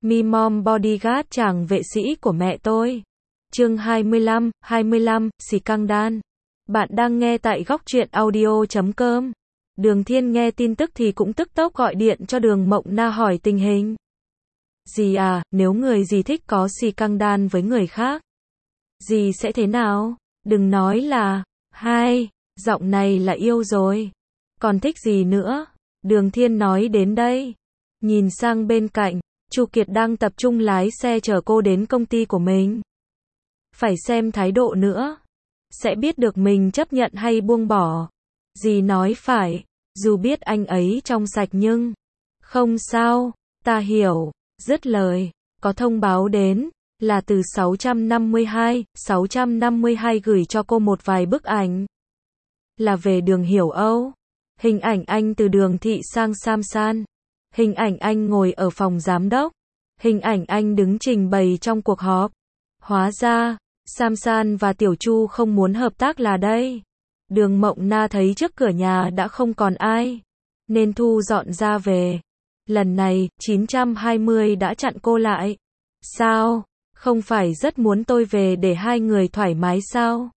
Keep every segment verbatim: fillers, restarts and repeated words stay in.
Mi Mom Bodyguard chàng vệ sĩ của mẹ tôi. Chương hai mươi lăm, hai mươi lăm, Scandal. Bạn đang nghe tại góc truyện audio chấm com. Đường Thiên nghe tin tức thì cũng tức tốc gọi điện cho Đường Mộng Na hỏi tình hình. Dì à, nếu người dì thích có scandal với người khác, dì sẽ thế nào? Đừng nói là, hai, giọng này là yêu rồi. Còn thích gì nữa? Đường Thiên nói đến đây. Nhìn sang bên cạnh, Chu Kiệt đang tập trung lái xe chở cô đến công ty của mình. Phải xem thái độ nữa, sẽ biết được mình chấp nhận hay buông bỏ. Dì nói phải, dù biết anh ấy trong sạch nhưng, không sao, ta hiểu. Dứt lời, có thông báo đến, là từ sáu trăm năm mươi hai, sáu trăm năm mươi hai gửi cho cô một vài bức ảnh. Là về Đường Hiểu Âu. Hình ảnh anh từ Đường Thị sang Samsan. Hình ảnh anh ngồi ở phòng giám đốc. Hình ảnh anh đứng trình bày trong cuộc họp. Hóa ra, Samsan và Tiểu Chu không muốn hợp tác là đây. Đường Mộng Na thấy trước cửa nhà đã không còn ai, nên thu dọn ra về. Lần này, chín trăm hai mươi đã chặn cô lại. Sao? Không phải rất muốn tôi về để hai người thoải mái sao?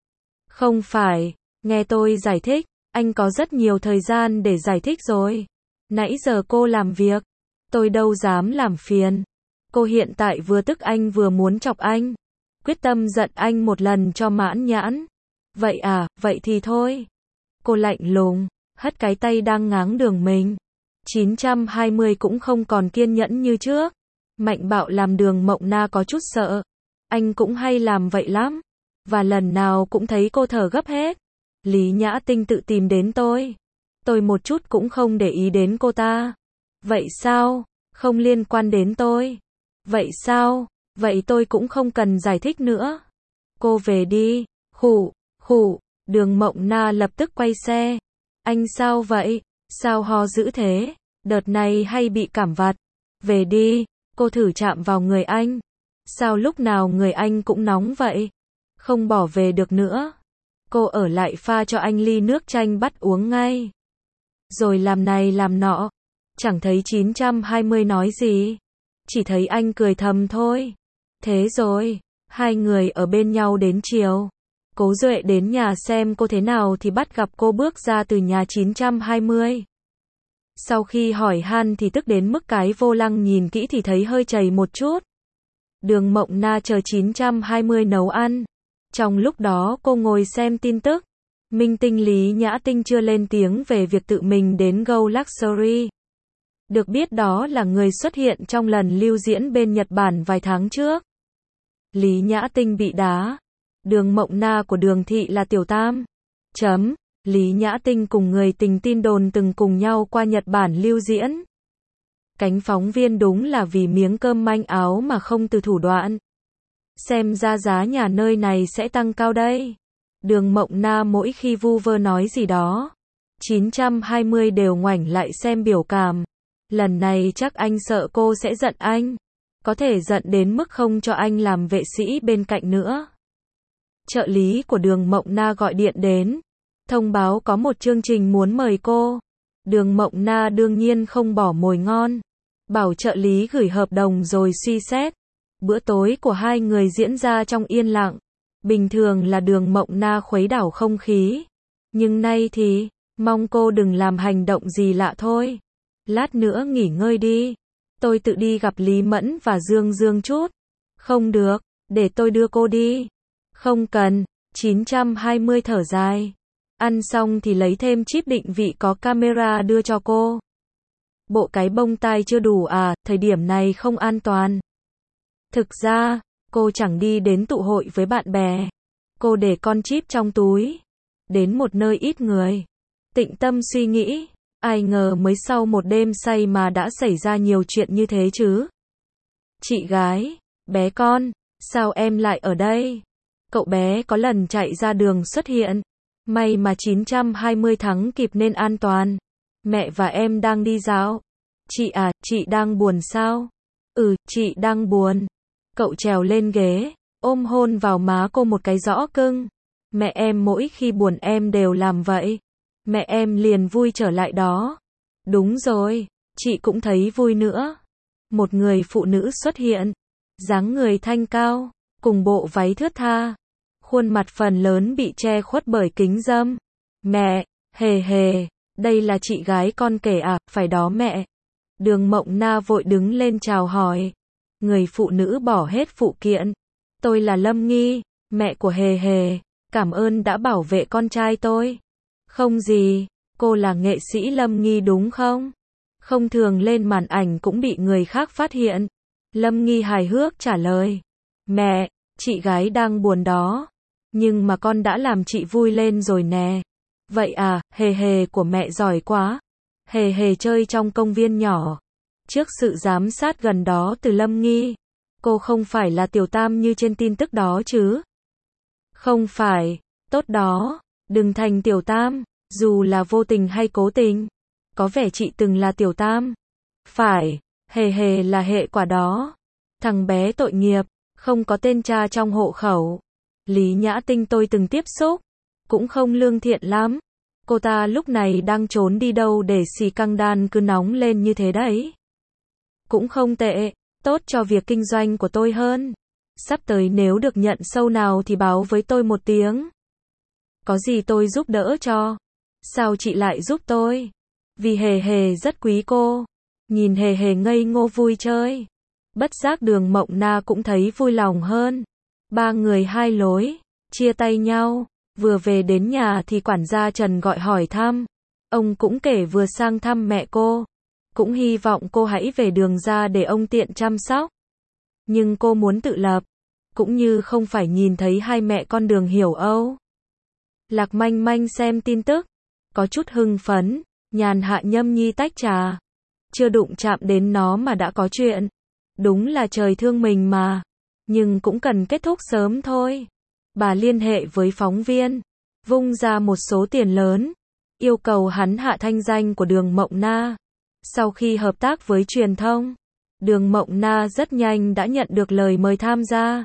Không phải, nghe tôi giải thích, anh có rất nhiều thời gian để giải thích rồi. Nãy giờ cô làm việc, tôi đâu dám làm phiền. Cô hiện tại vừa tức anh vừa muốn chọc anh. Quyết tâm giận anh một lần cho mãn nhãn. Vậy à, vậy thì thôi. Cô lạnh lùng, hất cái tay đang ngáng đường mình. chín trăm hai mươi cũng không còn kiên nhẫn như trước. Mạnh bạo làm Đường Mộng Na có chút sợ. Anh cũng hay làm vậy lắm. Và lần nào cũng thấy cô thở gấp hết. Lý Nhã Tinh tự tìm đến tôi. Tôi một chút cũng không để ý đến cô ta. Vậy sao? Không liên quan đến tôi. Vậy sao? Vậy tôi cũng không cần giải thích nữa. Cô về đi. Khụ, khụ. Đường Mộng Na lập tức quay xe. Anh sao vậy? Sao ho dữ thế? Đợt này hay bị cảm vặt. Về đi. Cô thử chạm vào người anh. Sao lúc nào người anh cũng nóng vậy? Không bỏ về được nữa. Cô ở lại pha cho anh ly nước chanh bắt uống ngay. Rồi làm này làm nọ. Chẳng thấy chín trăm hai mươi nói gì. Chỉ thấy anh cười thầm thôi. Thế rồi, hai người ở bên nhau đến chiều. Cố Duệ đến nhà xem cô thế nào thì bắt gặp cô bước ra từ nhà chín trăm hai mươi. Sau khi hỏi han thì tức đến mức cái vô lăng nhìn kỹ thì thấy hơi chảy một chút. Đường Mộng Na chờ chín trăm hai mươi nấu ăn. Trong lúc đó cô ngồi xem tin tức. Minh tinh Lý Nhã Tinh chưa lên tiếng về việc tự mình đến Go Luxury. Được biết đó là người xuất hiện trong lần lưu diễn bên Nhật Bản vài tháng trước. Lý Nhã Tinh bị đá. Đường Mộng Na của Đường Thị là tiểu tam. Chấm. Lý Nhã Tinh cùng người tình tin đồn từng cùng nhau qua Nhật Bản lưu diễn. Cánh phóng viên đúng là vì miếng cơm manh áo mà không từ thủ đoạn. Xem ra giá nhà nơi này sẽ tăng cao đây. Đường Mộng Na mỗi khi vu vơ nói gì đó, chín trăm hai mươi đều ngoảnh lại xem biểu cảm. Lần này chắc anh sợ cô sẽ giận anh. Có thể giận đến mức không cho anh làm vệ sĩ bên cạnh nữa. Trợ lý của Đường Mộng Na gọi điện đến. Thông báo có một chương trình muốn mời cô. Đường Mộng Na đương nhiên không bỏ mồi ngon. Bảo trợ lý gửi hợp đồng rồi suy xét. Bữa tối của hai người diễn ra trong yên lặng. Bình thường là Đường Mộng Na khuấy đảo không khí. Nhưng nay thì, mong cô đừng làm hành động gì lạ thôi. Lát nữa nghỉ ngơi đi. Tôi tự đi gặp Lý Mẫn và Dương Dương chút. Không được, để tôi đưa cô đi. Không cần, chín trăm hai mươi thở dài. Ăn xong thì lấy thêm chip định vị có camera đưa cho cô. Bộ cái bông tai chưa đủ à, thời điểm này không an toàn. Thực ra, cô chẳng đi đến tụ hội với bạn bè. Cô để con chip trong túi. Đến một nơi ít người. Tĩnh tâm suy nghĩ. Ai ngờ mới sau một đêm say mà đã xảy ra nhiều chuyện như thế chứ. Chị gái, bé con, sao em lại ở đây? Cậu bé có lần chạy ra đường xuất hiện. May mà chín trăm hai mươi thắng kịp nên an toàn. Mẹ và em đang đi dạo. Chị à, chị đang buồn sao? Ừ, chị đang buồn. Cậu trèo lên ghế, ôm hôn vào má cô một cái rõ cưng. Mẹ em mỗi khi buồn em đều làm vậy. Mẹ em liền vui trở lại đó. Đúng rồi, chị cũng thấy vui nữa. một người phụ nữ xuất hiện. Dáng người thanh cao, cùng bộ váy thướt tha. Khuôn mặt phần lớn bị che khuất bởi kính râm. Mẹ, hề hề, đây là chị gái con kể à, phải đó mẹ. Đường Mộng Na vội đứng lên chào hỏi. Người phụ nữ bỏ hết phụ kiện. Tôi là Lâm Nghi, mẹ của hề hề, cảm ơn đã bảo vệ con trai tôi. Không gì, cô là nghệ sĩ Lâm Nghi đúng không? Không thường lên màn ảnh cũng bị người khác phát hiện. Lâm Nghi hài hước trả lời. Mẹ, chị gái đang buồn đó. Nhưng mà con đã làm chị vui lên rồi nè. Vậy à, hề hề của mẹ giỏi quá. Hề hề chơi trong công viên nhỏ. Trước sự giám sát gần đó từ Lâm Nghi. Cô không phải là tiểu tam như trên tin tức đó chứ? Không phải, tốt đó, đừng thành tiểu tam, dù là vô tình hay cố tình. Có vẻ chị từng là tiểu tam. Phải, hề hề là hệ quả đó. Thằng bé tội nghiệp, không có tên cha trong hộ khẩu. Lý Nhã Tinh tôi từng tiếp xúc, cũng không lương thiện lắm. Cô ta lúc này đang trốn đi đâu để xì căng đan cứ nóng lên như thế đấy. Cũng không tệ, tốt cho việc kinh doanh của tôi hơn. Sắp tới nếu được nhận show nào thì báo với tôi một tiếng. Có gì tôi giúp đỡ cho. Sao chị lại giúp tôi? Vì hề hề rất quý cô. Nhìn hề hề ngây ngô vui chơi. Bất giác Đường Mộng Na cũng thấy vui lòng hơn. Ba người hai lối, chia tay nhau. Vừa về đến nhà thì quản gia Trần gọi hỏi thăm. Ông cũng kể vừa sang thăm mẹ cô. Cũng hy vọng cô hãy về Đường ra để ông tiện chăm sóc. Nhưng cô muốn tự lập. Cũng như không phải nhìn thấy hai mẹ con Đường Hiểu Âu. Lạc Manh Manh xem tin tức. Có chút hưng phấn. Nhàn hạ nhâm nhi tách trà. Chưa đụng chạm đến nó mà đã có chuyện. Đúng là trời thương mình mà. Nhưng cũng cần kết thúc sớm thôi. Bà liên hệ với phóng viên. Vung ra một số tiền lớn. Yêu cầu hắn hạ thanh danh của Đường Mộng Na. Sau khi hợp tác với truyền thông, Đường Mộng Na rất nhanh đã nhận được lời mời tham gia.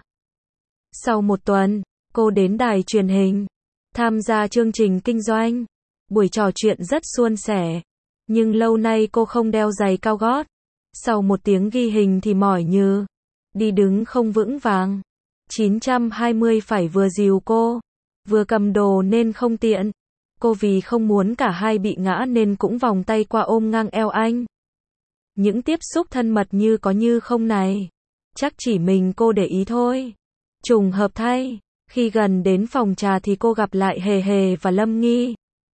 Sau một tuần, cô đến đài truyền hình, tham gia chương trình kinh doanh. Buổi trò chuyện rất suôn sẻ. Nhưng lâu nay cô không đeo giày cao gót. Sau một tiếng ghi hình thì mỏi như. Đi đứng không vững vàng. chín trăm hai mươi phải vừa dìu cô. Vừa cầm đồ nên không tiện. Cô vì không muốn cả hai bị ngã nên cũng vòng tay qua ôm ngang eo anh. Những tiếp xúc thân mật như có như không này. Chắc chỉ mình cô để ý thôi. Trùng hợp thay. Khi gần đến phòng trà thì cô gặp lại hề hề và Lâm Nghi.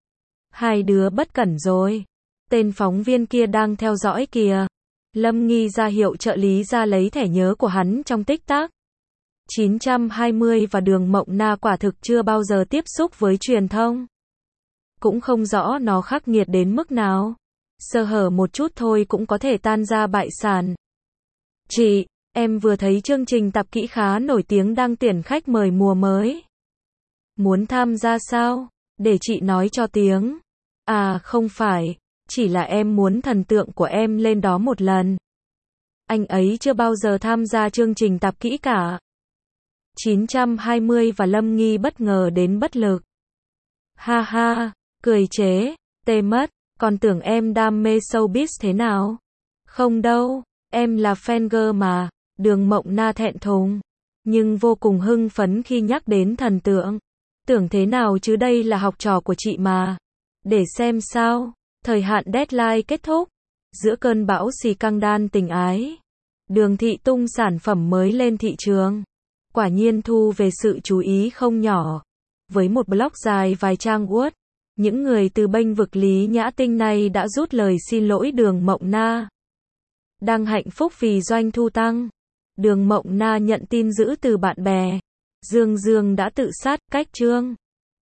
Hai đứa bất cẩn rồi. Tên phóng viên kia đang theo dõi kìa. Lâm Nghi ra hiệu trợ lý ra lấy thẻ nhớ của hắn trong tích tắc. chín trăm hai mươi và Đường Mộng Na quả thực chưa bao giờ tiếp xúc với truyền thông. Cũng không rõ nó khắc nghiệt đến mức nào. Sơ hở một chút thôi cũng có thể tan ra bại sản. Chị, em vừa thấy chương trình tạp kỹ khá nổi tiếng đang tuyển khách mời mùa mới. Muốn tham gia sao? Để chị nói cho tiếng. À không phải, chỉ là em muốn thần tượng của em lên đó một lần. Anh ấy chưa bao giờ tham gia chương trình tạp kỹ cả. chín trăm hai mươi và Lâm Nghi bất ngờ đến bất lực. Ha ha, cười chế, tê mất, còn tưởng em đam mê showbiz thế nào? Không đâu, em là fan girl mà. Đường Mộng Na thẹn thùng, nhưng vô cùng hưng phấn khi nhắc đến thần tượng. Tưởng thế nào chứ đây là học trò của chị mà. Để xem sao, thời hạn deadline kết thúc. Giữa cơn bão xì căng đan tình ái, Đường Thị tung sản phẩm mới lên thị trường. Quả nhiên thu về sự chú ý không nhỏ. Với một blog dài vài trang Word, những người từ bênh vực Lý Nhã Tinh này đã rút lời xin lỗi Đường Mộng Na. Đang hạnh phúc vì doanh thu tăng. Đường Mộng Na nhận tin dữ từ bạn bè. Dương Dương đã tự sát, cách chương.